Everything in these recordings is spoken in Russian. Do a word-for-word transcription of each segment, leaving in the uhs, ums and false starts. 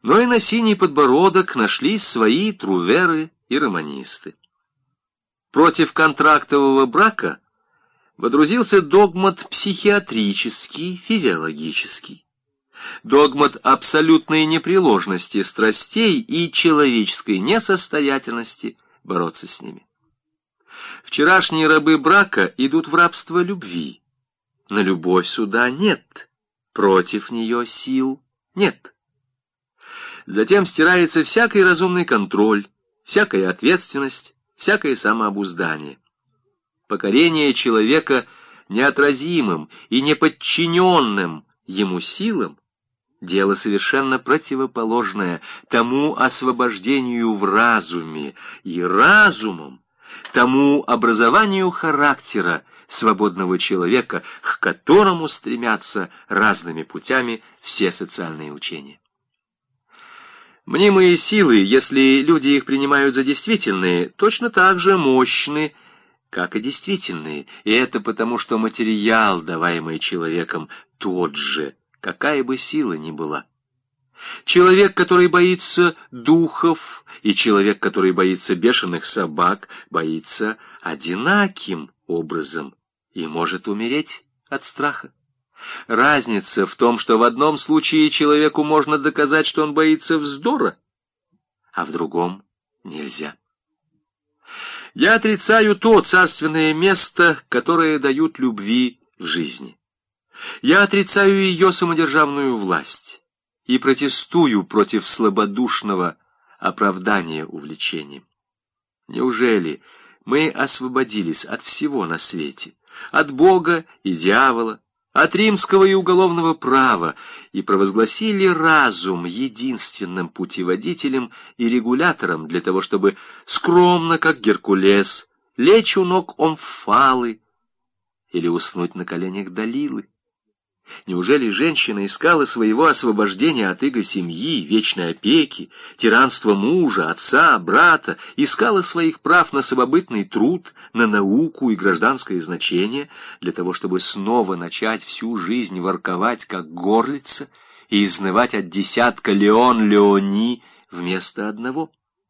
Но и на синий подбородок нашлись свои труверы и романисты. Против контрактового брака водрузился догмат психиатрический, физиологический, догмат абсолютной непреложности страстей и человеческой несостоятельности бороться с ними. Вчерашние рабы брака идут в рабство любви. На любовь суда нет, против нее сил нет. Затем стирается всякий разумный контроль, всякая ответственность, всякое самообуздание. Покорение человека неотразимым и неподчиненным ему силам — дело совершенно противоположное тому освобождению в разуме и разумом, тому образованию характера свободного человека, к которому стремятся разными путями все социальные учения. Мнимые силы, если люди их принимают за действительные, точно так же мощны, как и действительные, и это потому, что материал, даваемый человеком, тот же, какая бы сила ни была. Человек, который боится духов, и человек, который боится бешеных собак, боится одинаким образом и может умереть от страха. Разница в том, что в одном случае человеку можно доказать, что он боится вздора, а в другом нельзя. Я отрицаю то царственное место, которое дают любви в жизни. Я отрицаю ее самодержавную власть и протестую против слабодушного оправдания увлечением. Неужели мы освободились от всего на свете, от Бога и дьявола, от римского и уголовного права, и провозгласили разум единственным путеводителем и регулятором для того, чтобы скромно, как Геркулес, лечь у ног Омфалы или уснуть на коленях Далилы? Неужели женщина искала своего освобождения от иго семьи, вечной опеки, тиранства мужа, отца, брата, искала своих прав на самобытный труд, на науку и гражданское значение, для того, чтобы снова начать всю жизнь ворковать, как горлица, и изнывать от десятка Леон Леони вместо одного?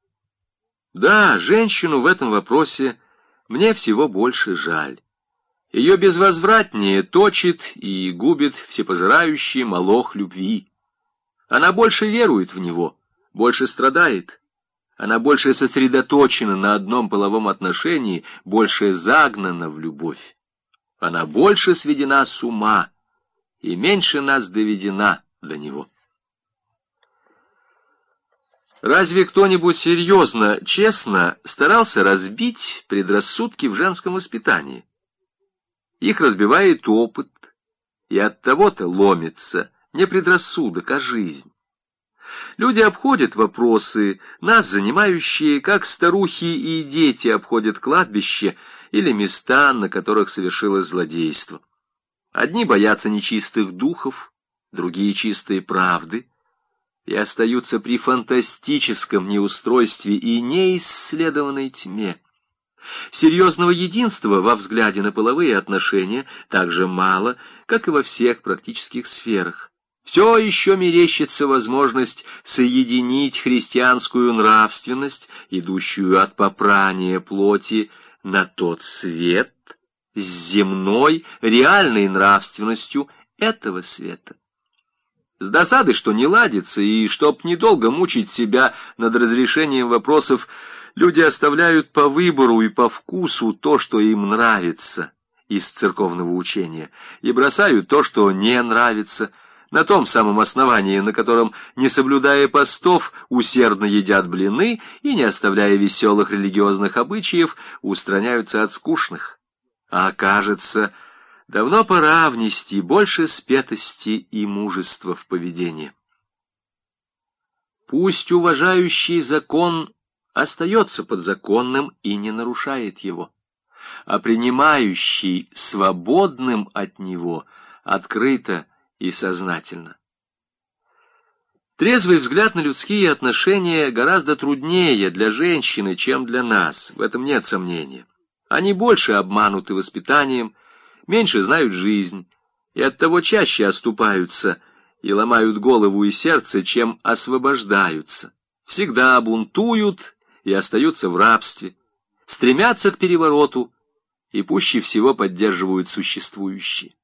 Да, женщину в этом вопросе мне всего больше жаль. Ее безвозвратнее точит и губит всепожирающий молох любви. Она больше верует в него, больше страдает. Она больше сосредоточена на одном половом отношении, больше загнана в любовь. Она больше сведена с ума и меньше нас доведена до него. Разве кто-нибудь серьезно, честно старался разбить предрассудки в женском воспитании? Их разбивает опыт, и от того-то ломится не предрассудок, а жизнь. Люди обходят вопросы, нас занимающие, как старухи и дети обходят кладбище или места, на которых совершилось злодейство. Одни боятся нечистых духов, другие чистой правды, и остаются при фантастическом неустройстве и неисследованной тьме. Серьезного единства во взгляде на половые отношения так же мало, как и во всех практических сферах. Все еще мерещится возможность соединить христианскую нравственность, идущую от попрания плоти на тот свет, с земной, реальной нравственностью этого света. С досады, что не ладится, и чтоб недолго мучить себя над разрешением вопросов, люди оставляют по выбору и по вкусу то, что им нравится из церковного учения, и бросают то, что не нравится, на том самом основании, на котором, не соблюдая постов, усердно едят блины и, не оставляя веселых религиозных обычаев, устраняются от скучных. А кажется, давно пора внести больше спетости и мужества в поведение. Пусть уважающий закон остается подзаконным и не нарушает его, а принимающий свободным от него открыто и сознательно. Трезвый взгляд на людские отношения гораздо труднее для женщины, чем для нас, в этом нет сомнения. Они больше обмануты воспитанием, меньше знают жизнь, и оттого чаще оступаются, и ломают голову и сердце, чем освобождаются. Всегда бунтуют и остаются в рабстве, стремятся к перевороту и пуще всего поддерживают существующее.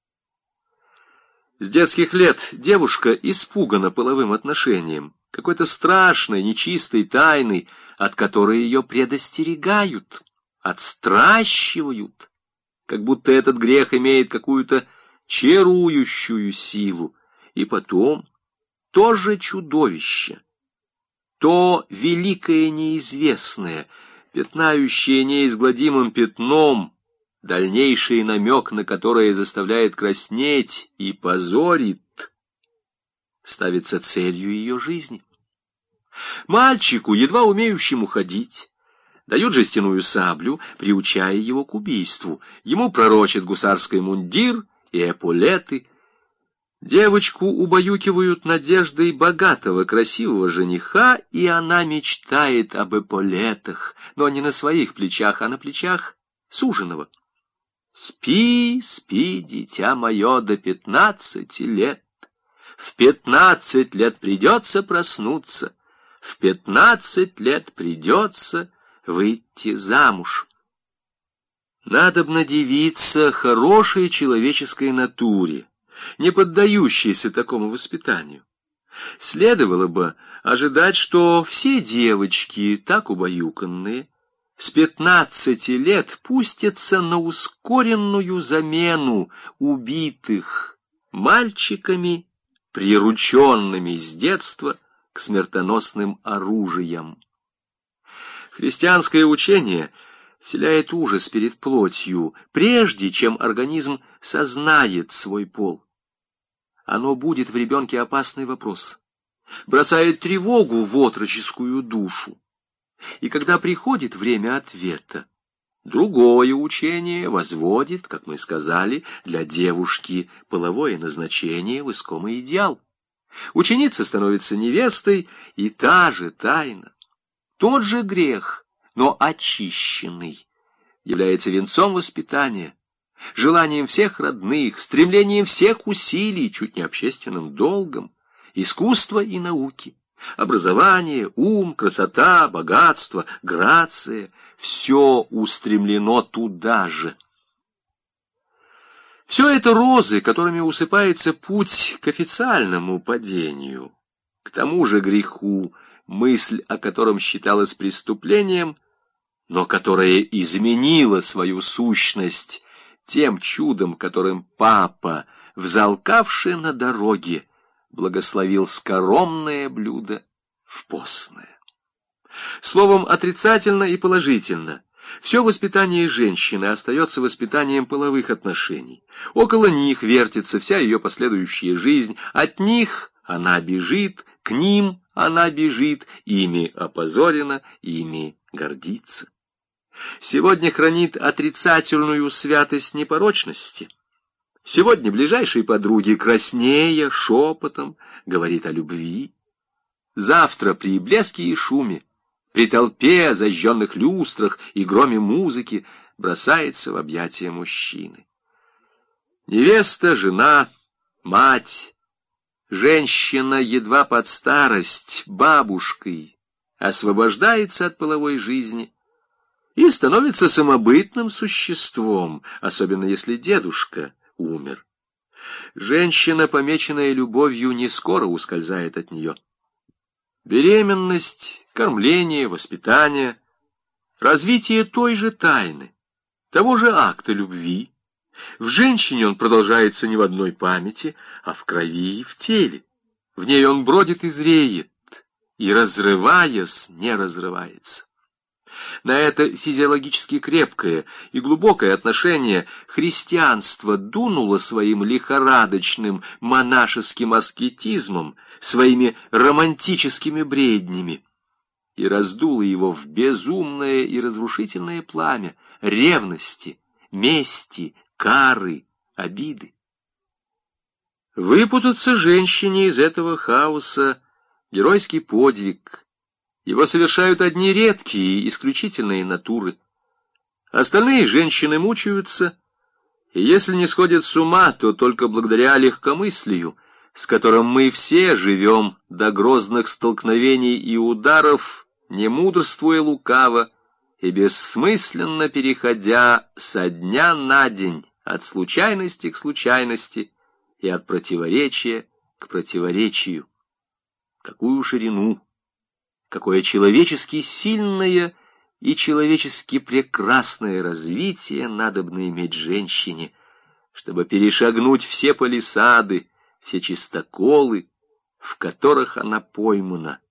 С детских лет девушка испугана половым отношением, какой-то страшной, нечистой тайной, от которой ее предостерегают, отстращивают, как будто этот грех имеет какую-то чарующую силу. И потом то же чудовище, то великое неизвестное, пятнающее неизгладимым пятном, дальнейший намек на которое заставляет краснеть и позорит, ставится целью ее жизни. Мальчику, едва умеющему ходить, дают жестяную саблю, приучая его к убийству. Ему пророчат гусарский мундир и эполеты. Девочку убаюкивают надеждой богатого, красивого жениха, и она мечтает об эполетах, но не на своих плечах, а на плечах суженого. Спи, спи, дитя мое, до пятнадцати лет. В пятнадцать лет придется проснуться, в пятнадцать лет придется выйти замуж. Надобно дивиться хорошей человеческой натуре, не поддающейся такому воспитанию. Следовало бы ожидать, что все девочки, так убаюканные, с пятнадцати лет пустятся на ускоренную замену убитых мальчиками, прирученными с детства к смертоносным оружиям. Христианское учение вселяет ужас перед плотью, прежде чем организм сознает свой пол. Оно будет в ребенке опасный вопрос, бросает тревогу в отроческую душу. И когда приходит время ответа, другое учение возводит, как мы сказали, для девушки половое назначение в искомый идеал. Ученица становится невестой, и та же тайна, тот же грех, но очищенный, является венцом воспитания, желанием всех родных, стремлением всех усилий, чуть не общественным долгом, искусства и науки, образование, ум, красота, богатство, грация — все устремлено туда же. Все это розы, которыми усыпается путь к официальному падению, к тому же греху, мысль о котором считалась преступлением, но которая изменила свою сущность тем чудом, которым папа, взалкавший на дороге, благословил скоромное блюдо в постное. Словом, отрицательно и положительно, все воспитание женщины остается воспитанием половых отношений. Около них вертится вся ее последующая жизнь, от них она бежит, к ним она бежит, ими опозорена, ими гордится. Сегодня хранит отрицательную святость непорочности. Сегодня ближайшей подруги краснея шепотом говорит о любви. Завтра при блеске и шуме, при толпе, зажженных люстрах и громе музыки бросается в объятия мужчины. Невеста, жена, мать, женщина едва под старость, бабушкой, освобождается от половой жизни и становится самобытным существом, особенно если дедушка умер. Женщина, помеченная любовью, не скоро ускользает от нее. Беременность, кормление, воспитание, развитие той же тайны, того же акта любви. В женщине он продолжается не в одной памяти, а в крови и в теле. В ней он бродит и зреет, и, разрываясь, не разрывается. На это физиологически крепкое и глубокое отношение христианство дунуло своим лихорадочным монашеским аскетизмом, своими романтическими бреднями, и раздуло его в безумное и разрушительное пламя ревности, мести, кары, обиды. Выпутаться женщине из этого хаоса — геройский подвиг. Его совершают одни редкие, исключительные натуры. Остальные женщины мучаются, и если не сходят с ума, то только благодаря легкомыслию, с которым мы все живем до грозных столкновений и ударов, не мудрствуя лукаво и бессмысленно переходя со дня на день, от случайности к случайности и от противоречия к противоречию. Какую ширину, какое человечески сильное и человечески прекрасное развитие надобно иметь женщине, чтобы перешагнуть все палисады, все чистоколы, в которых она поймана,